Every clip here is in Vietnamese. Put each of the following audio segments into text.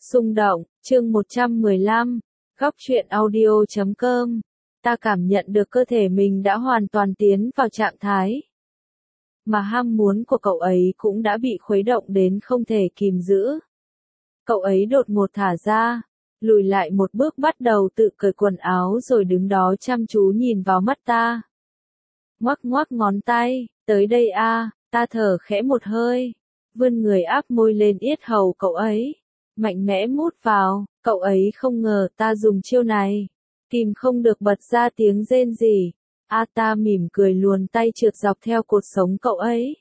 Xung động, chương 115, góc truyện audio.com. Ta cảm nhận được cơ thể mình đã hoàn toàn tiến vào trạng thái mà ham muốn của cậu ấy cũng đã bị khuấy động đến không thể kìm giữ. Cậu ấy đột ngột thả ra, lùi lại một bước bắt đầu tự cởi quần áo rồi đứng đó chăm chú nhìn vào mắt ta. Ngoắc ngoắc ngón tay, tới đây a, ta thở khẽ một hơi, vươn người áp môi lên yết hầu cậu ấy, mạnh mẽ mút vào, cậu ấy không ngờ ta dùng chiêu này, kìm không được bật ra tiếng rên rỉ. Ta mỉm cười luồn tay trượt dọc theo cột sống cậu ấy.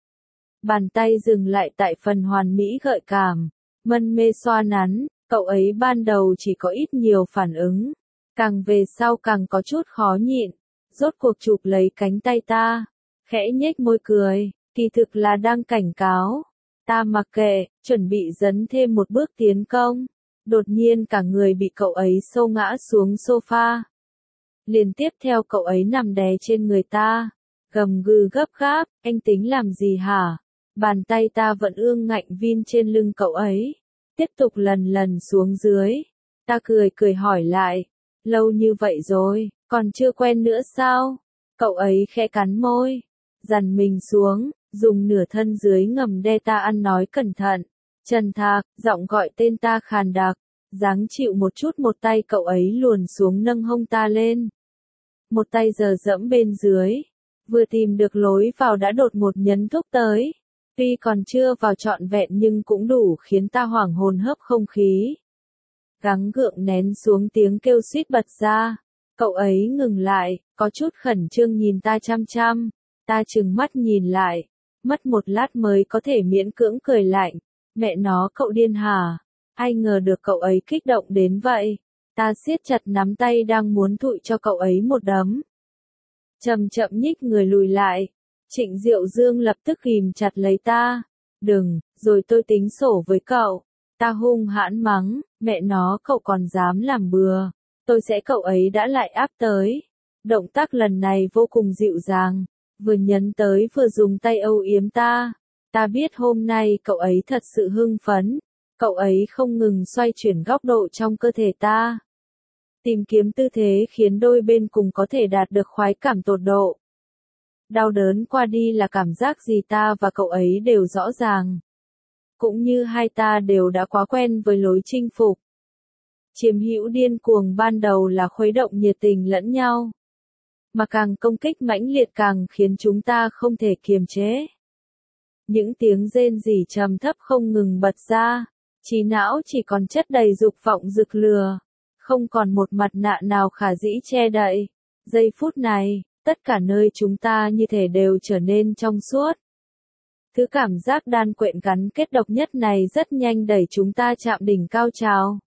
Bàn tay dừng lại tại phần hoàn mỹ gợi cảm, mân mê xoa nắn, cậu ấy ban đầu chỉ có ít nhiều phản ứng, càng về sau càng có chút khó nhịn, rốt cuộc chụp lấy cánh tay ta, khẽ nhếch môi cười, kỳ thực là đang cảnh cáo. Ta mặc kệ, chuẩn bị dấn thêm một bước tiến công, đột nhiên cả người bị cậu ấy xô ngã xuống sofa. Liền tiếp theo cậu ấy nằm đè trên người ta, gầm gừ gấp gáp, anh tính làm gì hả? Bàn tay ta vẫn ương ngạnh vin trên lưng cậu ấy, tiếp tục lần lần xuống dưới. Ta cười cười hỏi lại, lâu như vậy rồi, còn chưa quen nữa sao? Cậu ấy khẽ cắn môi, dằn mình xuống, dùng nửa thân dưới ngầm đe ta ăn nói cẩn thận. Trần Thạc, giọng gọi tên ta khàn đặc, dáng chịu một chút, một tay cậu ấy luồn xuống nâng hông ta lên. Một tay giờ dẫm bên dưới, vừa tìm được lối vào đã đột ngột nhấn thúc tới. Tuy còn chưa vào trọn vẹn nhưng cũng đủ khiến ta hoảng hồn hấp không khí. Gắng gượng nén xuống tiếng kêu suýt bật ra. Cậu ấy ngừng lại, có chút khẩn trương nhìn ta chăm chăm. Ta trừng mắt nhìn lại, mất một lát mới có thể miễn cưỡng cười lạnh. Mẹ nó, cậu điên hả? Ai ngờ được cậu ấy kích động đến vậy. Ta siết chặt nắm tay đang muốn thụi cho cậu ấy một đấm. Chậm chậm nhích người lùi lại. Trịnh Diệu Dương lập tức ghìm chặt lấy ta. Đừng, rồi tôi tính sổ với cậu. Ta hung hãn mắng, mẹ nó, cậu còn dám làm bừa. Tôi sẽ, cậu ấy đã lại áp tới. Động tác lần này vô cùng dịu dàng, vừa nhấn tới vừa dùng tay âu yếm ta. Ta biết hôm nay cậu ấy thật sự hưng phấn. Cậu ấy không ngừng xoay chuyển góc độ trong cơ thể ta, tìm kiếm tư thế khiến đôi bên cùng có thể đạt được khoái cảm tột độ. Đau đớn qua đi là cảm giác gì ta và cậu ấy đều rõ ràng. Cũng như hai ta đều đã quá quen với lối chinh phục. Chiếm hữu điên cuồng ban đầu là khuấy động nhiệt tình lẫn nhau. Mà càng công kích mãnh liệt càng khiến chúng ta không thể kiềm chế. Những tiếng rên rỉ trầm thấp không ngừng bật ra. Trí não chỉ còn chất đầy dục vọng rực lừa. Không còn một mặt nạ nào khả dĩ che đậy. Giây phút này, tất cả nơi chúng ta như thể đều trở nên trong suốt. Thứ cảm giác đan quện gắn kết độc nhất này rất nhanh đẩy chúng ta chạm đỉnh cao trào.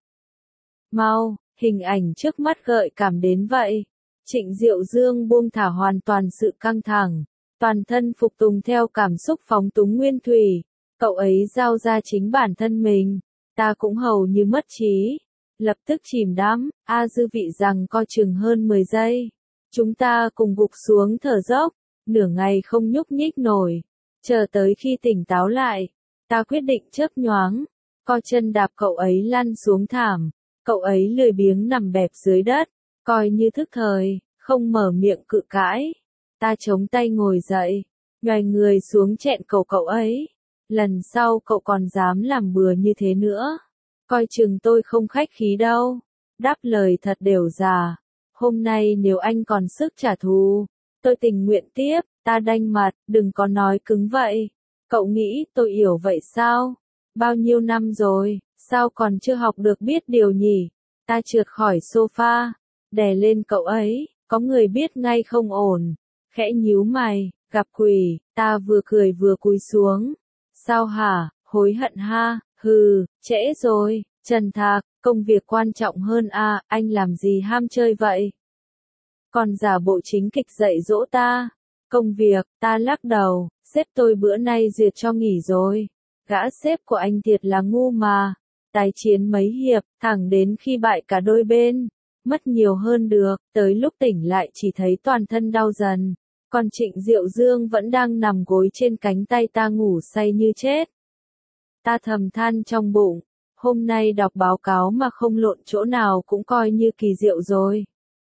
Mau, hình ảnh trước mắt gợi cảm đến vậy. Trịnh Diệu Dương buông thả hoàn toàn sự căng thẳng. Toàn thân phục tùng theo cảm xúc phóng túng nguyên thủy. Cậu ấy giao ra chính bản thân mình. Ta cũng hầu như mất trí. Lập tức chìm đắm, dư vị rằng co chừng hơn 10 giây. Chúng ta cùng gục xuống thở dốc, nửa ngày không nhúc nhích nổi. Chờ tới khi tỉnh táo lại, ta quyết định chớp nhoáng, co chân đạp cậu ấy lăn xuống thảm. Cậu ấy lười biếng nằm bẹp dưới đất, coi như thức thời, không mở miệng cự cãi. Ta chống tay ngồi dậy, nhoài người xuống chẹn cậu ấy. Lần sau cậu còn dám làm bừa như thế nữa, coi chừng tôi không khách khí đâu. Đáp lời thật đều già. Hôm nay nếu anh còn sức trả thù, tôi tình nguyện tiếp. Ta đanh mặt, đừng có nói cứng vậy. Cậu nghĩ tôi yểu vậy sao? Bao nhiêu năm rồi, sao còn chưa học được biết điều nhỉ? Ta trượt khỏi sofa, đè lên cậu ấy, có người biết ngay không ổn. Khẽ nhíu mày, gặp quỷ, ta vừa cười vừa cúi xuống. Sao hả, hối hận ha, hừ, trễ rồi. Trần Thạc, công việc quan trọng hơn anh làm gì ham chơi vậy? Còn giả bộ chính kịch dạy dỗ ta. Công việc, ta lắc đầu, sếp tôi bữa nay duyệt cho nghỉ rồi. Gã sếp của anh thiệt là ngu mà. Tái chiến mấy hiệp, thẳng đến khi bại cả đôi bên. Mất nhiều hơn được, tới lúc tỉnh lại chỉ thấy toàn thân đau dần. Còn Trịnh Diệu Dương vẫn đang nằm gối trên cánh tay ta ngủ say như chết. Ta thầm than trong bụng, Hôm nay đọc báo cáo mà không lộn chỗ nào cũng coi như kỳ diệu rồi.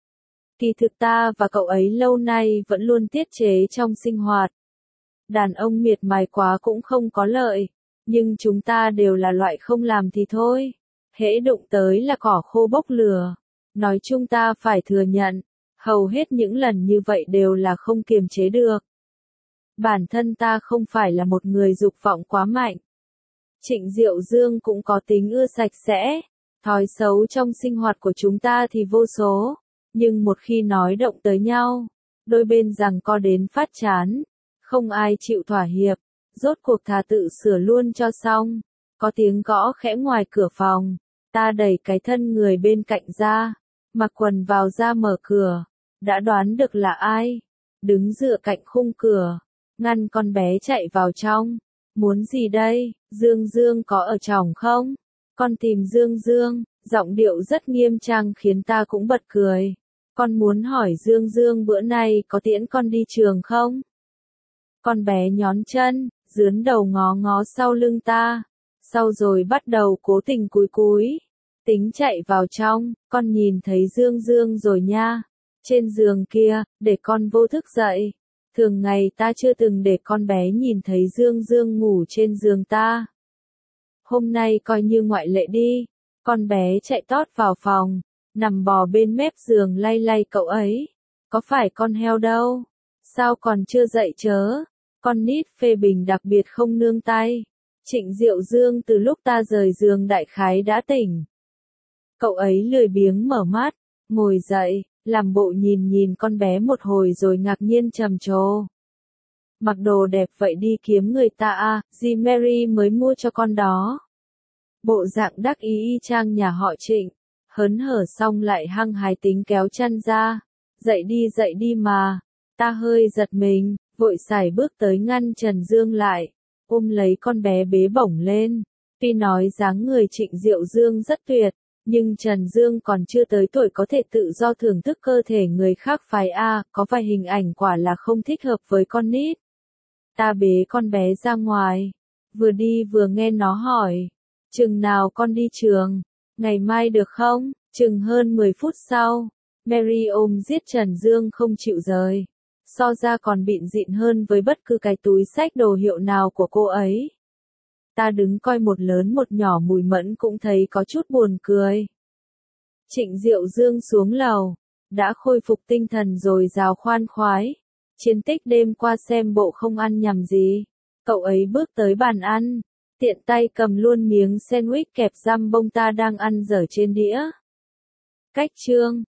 Kỳ thực ta và cậu ấy lâu nay vẫn luôn tiết chế trong sinh hoạt. Đàn ông miệt mài quá cũng không có lợi, nhưng chúng ta đều là loại không làm thì thôi. Hễ đụng tới là cỏ khô bốc lửa. Nói chung ta phải thừa nhận, hầu hết những lần như vậy đều là không kiềm chế được. Bản thân ta không phải là một người dục vọng quá mạnh. Trịnh Diệu Dương cũng có tính ưa sạch sẽ, thói xấu trong sinh hoạt của chúng ta thì vô số, nhưng một khi nói động tới nhau, đôi bên giằng co đến phát chán, không ai chịu thỏa hiệp, rốt cuộc thà tự sửa luôn cho xong. Có tiếng gõ khẽ ngoài cửa phòng, ta đẩy cái thân người bên cạnh ra, mặc quần vào ra mở cửa, đã đoán được là ai, đứng dựa cạnh khung cửa, ngăn con bé chạy vào trong. Muốn gì đây, Dương Dương có ở trỏng không? Con tìm Dương Dương, giọng điệu rất nghiêm trang khiến ta cũng bật cười. Con muốn hỏi Dương Dương bữa nay có tiễn con đi trường không? Con bé nhón chân, dướn đầu ngó ngó sau lưng ta, sau rồi bắt đầu cố tình cúi cúi, tính chạy vào trong, con nhìn thấy Dương Dương rồi nha, trên giường kia, để con vô thức dậy. Thường ngày ta chưa từng để con bé nhìn thấy Dương Dương ngủ trên giường ta. Hôm nay coi như ngoại lệ đi, con bé chạy tót vào phòng, nằm bò bên mép giường lay lay cậu ấy. Có phải con heo đâu? Sao còn chưa dậy chớ? Con nít phê bình đặc biệt không nương tay. Trịnh Diệu Dương từ lúc ta rời giường đại khái đã tỉnh. Cậu ấy lười biếng mở mắt, ngồi dậy, làm bộ nhìn nhìn con bé một hồi rồi ngạc nhiên trầm trồ. Mặc đồ đẹp vậy đi kiếm người ta à, dì Mary mới mua cho con đó. Bộ dạng đắc ý y chang nhà họ Trịnh, hớn hở xong lại hăng hái tính kéo chân ra. Dậy đi mà. Ta hơi giật mình, vội sải bước tới ngăn Trần Dương lại, ôm lấy con bé bế bổng lên. Tuy nói dáng người Trịnh Diệu Dương rất tuyệt, nhưng Trần Dương còn chưa tới tuổi có thể tự do thưởng thức cơ thể người khác phái A, có vài hình ảnh quả là không thích hợp với con nít. Ta bế con bé ra ngoài, vừa đi vừa nghe nó hỏi, chừng nào con đi trường, ngày mai được không? Chừng hơn 10 phút sau, Mary ôm giết Trần Dương không chịu rời, so ra còn bịn dịn hơn với bất cứ cái túi xách đồ hiệu nào của cô ấy. Ta đứng coi một lớn một nhỏ Mùi Mẫn cũng thấy có chút buồn cười. Trịnh Diệu Dương xuống lầu, đã khôi phục tinh thần rồi rào khoan khoái. Chiến tích đêm qua xem bộ không ăn nhầm gì. Cậu ấy bước tới bàn ăn, tiện tay cầm luôn miếng sandwich kẹp giam bông ta đang ăn dở trên đĩa. Cách chương